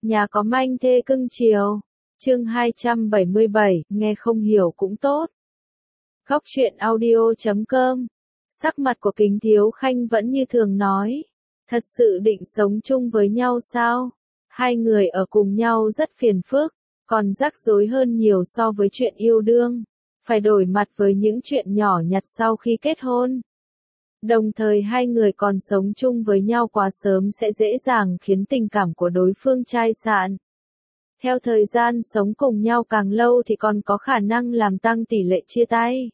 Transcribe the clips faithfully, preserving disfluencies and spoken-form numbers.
Nhà có manh thê cưng chiều. Chương hai trăm bảy mươi bảy, nghe không hiểu cũng tốt. Góc truyện audio chấm com. Sắc mặt của Kính Thiếu Khanh vẫn như thường nói. Thật sự định sống chung với nhau sao? Hai người ở cùng nhau rất phiền phức, còn rắc rối hơn nhiều so với chuyện yêu đương. Phải đổi mặt với những chuyện nhỏ nhặt sau khi kết hôn. Đồng thời hai người còn sống chung với nhau quá sớm sẽ dễ dàng khiến tình cảm của đối phương chai sạn. Theo thời gian sống cùng nhau càng lâu thì còn có khả năng làm tăng tỷ lệ chia tay.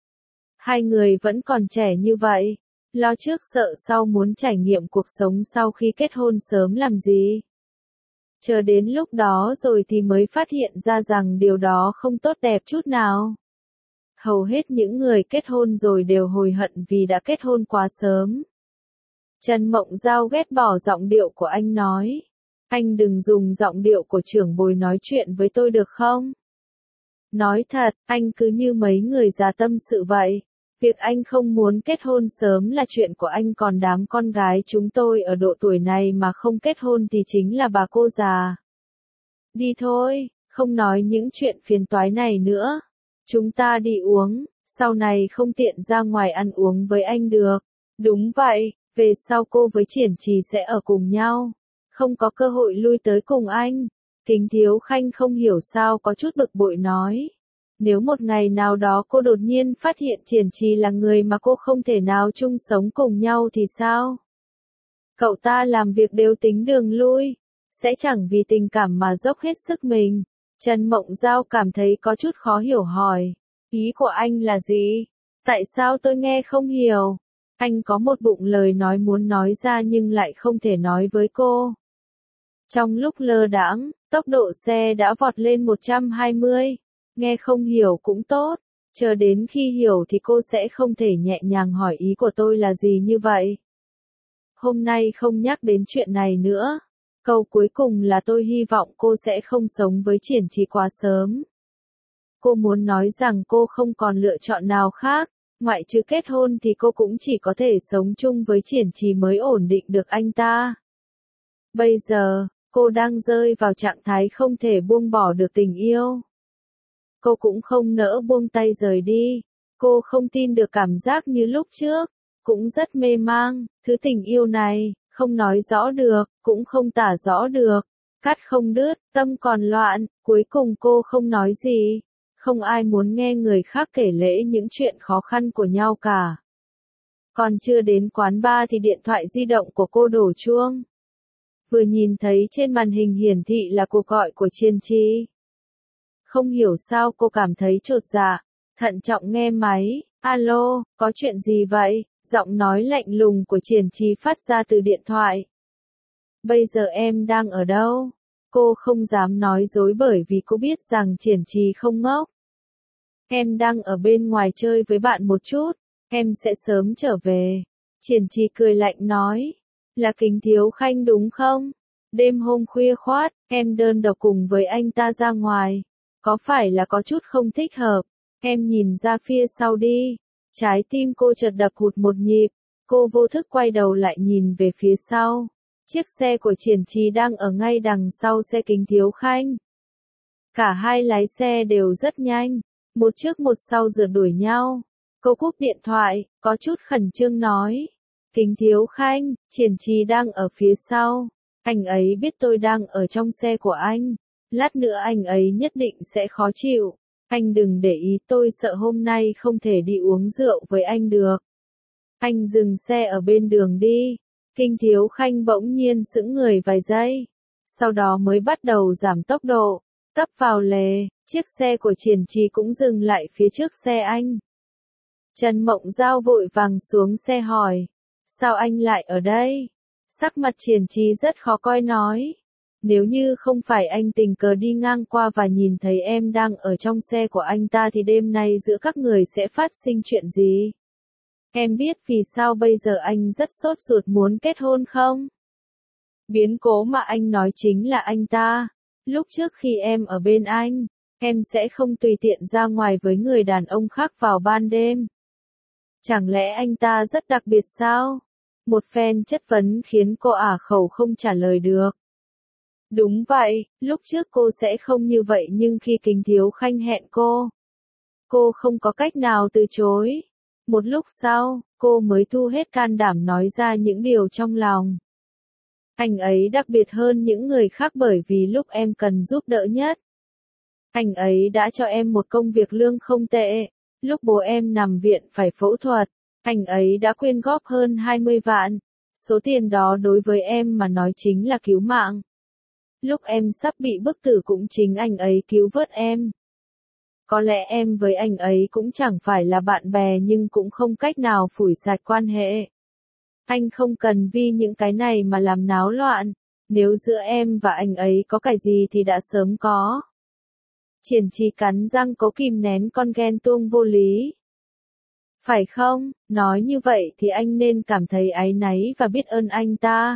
Hai người vẫn còn trẻ như vậy, lo trước sợ sau muốn trải nghiệm cuộc sống sau khi kết hôn sớm làm gì. Chờ đến lúc đó rồi thì mới phát hiện ra rằng điều đó không tốt đẹp chút nào. Hầu hết những người kết hôn rồi đều hối hận vì đã kết hôn quá sớm. Trần Mộng Giao ghét bỏ giọng điệu của anh nói. Anh đừng dùng giọng điệu của trưởng bối nói chuyện với tôi được không? Nói thật, anh cứ như mấy người già tâm sự vậy. Việc anh không muốn kết hôn sớm là chuyện của anh, còn đám con gái chúng tôi ở độ tuổi này mà không kết hôn thì chính là bà cô già. Đi thôi, không nói những chuyện phiền toái này nữa. Chúng ta đi uống, sau này không tiện ra ngoài ăn uống với anh được. Đúng vậy, về sau cô với Triển Trì sẽ ở cùng nhau. Không có cơ hội lui tới cùng anh. Kính Thiếu Khanh không hiểu sao có chút bực bội nói. Nếu một ngày nào đó cô đột nhiên phát hiện Triển Trì là người mà cô không thể nào chung sống cùng nhau thì sao? Cậu ta làm việc đều tính đường lui, sẽ chẳng vì tình cảm mà dốc hết sức mình. Trần Mộng Giao cảm thấy có chút khó hiểu hỏi. Ý của anh là gì? Tại sao tôi nghe không hiểu? Anh có một bụng lời nói muốn nói ra nhưng lại không thể nói với cô. Trong lúc lơ đãng, tốc độ xe đã vọt lên một trăm hai mươi. Nghe không hiểu cũng tốt. Chờ đến khi hiểu thì cô sẽ không thể nhẹ nhàng hỏi ý của tôi là gì như vậy. Hôm nay không nhắc đến chuyện này nữa. Câu cuối cùng là tôi hy vọng cô sẽ không sống với Triển Trì quá sớm. Cô muốn nói rằng cô không còn lựa chọn nào khác, ngoại trừ kết hôn thì cô cũng chỉ có thể sống chung với Triển Trì mới ổn định được anh ta. Bây giờ, cô đang rơi vào trạng thái không thể buông bỏ được tình yêu. Cô cũng không nỡ buông tay rời đi. Cô không tin được cảm giác như lúc trước, cũng rất mê mang, thứ tình yêu này. Không nói rõ được, cũng không tả rõ được, cắt không đứt, tâm còn loạn, cuối cùng cô không nói gì. Không ai muốn nghe người khác kể lể những chuyện khó khăn của nhau cả. Còn chưa đến quán bar thì điện thoại di động của cô đổ chuông. Vừa nhìn thấy trên màn hình hiển thị là cuộc gọi của Triển Trì. Không hiểu sao cô cảm thấy chột dạ, thận trọng nghe máy. Alo, có chuyện gì vậy? Giọng nói lạnh lùng của Triển Trì phát ra từ điện thoại. Bây giờ em đang ở đâu? Cô không dám nói dối bởi vì cô biết rằng Triển Trì không ngốc. Em đang ở bên ngoài chơi với bạn một chút, em sẽ sớm trở về. Triển Trì cười lạnh nói. Là Kính Thiếu Khanh đúng không? Đêm hôm khuya khoát, em đơn độc cùng với anh ta ra ngoài. Có phải là có chút không thích hợp? Em nhìn ra phía sau đi. Trái tim cô chợt đập hụt một nhịp, cô vô thức quay đầu lại nhìn về phía sau. Chiếc xe của Triển Trì đang ở ngay đằng sau xe Kính Thiếu Khanh. Cả hai lái xe đều rất nhanh, một trước một sau rượt đuổi nhau. Cô cúp điện thoại, có chút khẩn trương nói. Kính Thiếu Khanh, Triển Trì đang ở phía sau. Anh ấy biết tôi đang ở trong xe của anh. Lát nữa anh ấy nhất định sẽ khó chịu. Anh đừng để ý, tôi sợ hôm nay không thể đi uống rượu với anh được. Anh dừng xe ở bên đường đi. Kính Thiếu Khanh bỗng nhiên sững người vài giây. Sau đó mới bắt đầu giảm tốc độ. Tấp vào lề, chiếc xe của Triển Trì cũng dừng lại phía trước xe anh. Trần Mộng Giao vội vàng xuống xe hỏi. Sao anh lại ở đây? Sắc mặt Triển Trì rất khó coi nói. Nếu như không phải anh tình cờ đi ngang qua và nhìn thấy em đang ở trong xe của anh ta thì đêm nay giữa các người sẽ phát sinh chuyện gì? Em biết vì sao bây giờ anh rất sốt ruột muốn kết hôn không? Biến cố mà anh nói chính là anh ta. Lúc trước khi em ở bên anh, em sẽ không tùy tiện ra ngoài với người đàn ông khác vào ban đêm. Chẳng lẽ anh ta rất đặc biệt sao? Một phen chất vấn khiến cô ả khẩu không trả lời được. Đúng vậy, lúc trước cô sẽ không như vậy nhưng khi Kính Thiếu Khanh hẹn cô, cô không có cách nào từ chối. Một lúc sau, cô mới thu hết can đảm nói ra những điều trong lòng. Anh ấy đặc biệt hơn những người khác bởi vì lúc em cần giúp đỡ nhất, anh ấy đã cho em một công việc lương không tệ. Lúc bố em nằm viện phải phẫu thuật, anh ấy đã quyên góp hơn hai mươi vạn. Số tiền đó đối với em mà nói chính là cứu mạng. Lúc em sắp bị bức tử cũng chính anh ấy cứu vớt em. Có lẽ em với anh ấy cũng chẳng phải là bạn bè nhưng cũng không cách nào phủi sạch quan hệ. Anh không cần vì những cái này mà làm náo loạn. Nếu giữa em và anh ấy có cái gì thì đã sớm có. Triển Trì cắn răng cố kìm nén con ghen tuông vô lý. Phải không, nói như vậy thì anh nên cảm thấy áy náy và biết ơn anh ta.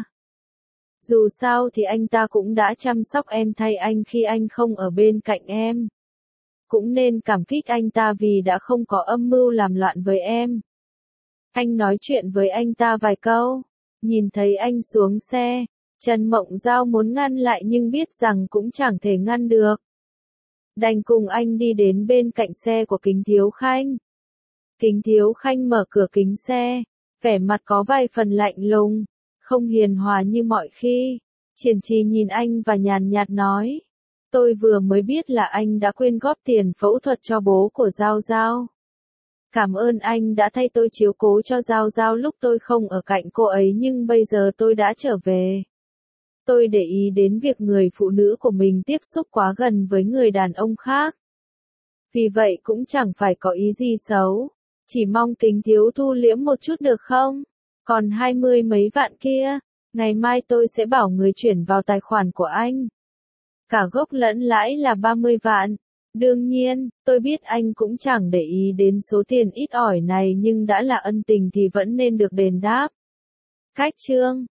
Dù sao thì anh ta cũng đã chăm sóc em thay anh khi anh không ở bên cạnh em. Cũng nên cảm kích anh ta vì đã không có âm mưu làm loạn với em. Anh nói chuyện với anh ta vài câu, nhìn thấy anh xuống xe, Trần Mộng Giao muốn ngăn lại nhưng biết rằng cũng chẳng thể ngăn được. Đành cùng anh đi đến bên cạnh xe của Kính Thiếu Khanh. Kính Thiếu Khanh mở cửa kính xe, vẻ mặt có vài phần lạnh lùng, không hiền hòa như mọi khi. Triển Trì nhìn anh và nhàn nhạt nói, tôi vừa mới biết là anh đã quyên góp tiền phẫu thuật cho bố của Giao Giao. Cảm ơn anh đã thay tôi chiếu cố cho Giao Giao lúc tôi không ở cạnh cô ấy nhưng bây giờ tôi đã trở về. Tôi để ý đến việc người phụ nữ của mình tiếp xúc quá gần với người đàn ông khác. Vì vậy cũng chẳng phải có ý gì xấu. Chỉ mong Kính Thiếu thu liễm một chút được không? Còn hai mươi mấy vạn kia, ngày mai tôi sẽ bảo người chuyển vào tài khoản của anh. Cả gốc lẫn lãi là ba mươi vạn. Đương nhiên, tôi biết anh cũng chẳng để ý đến số tiền ít ỏi này nhưng đã là ân tình thì vẫn nên được đền đáp. Cách chương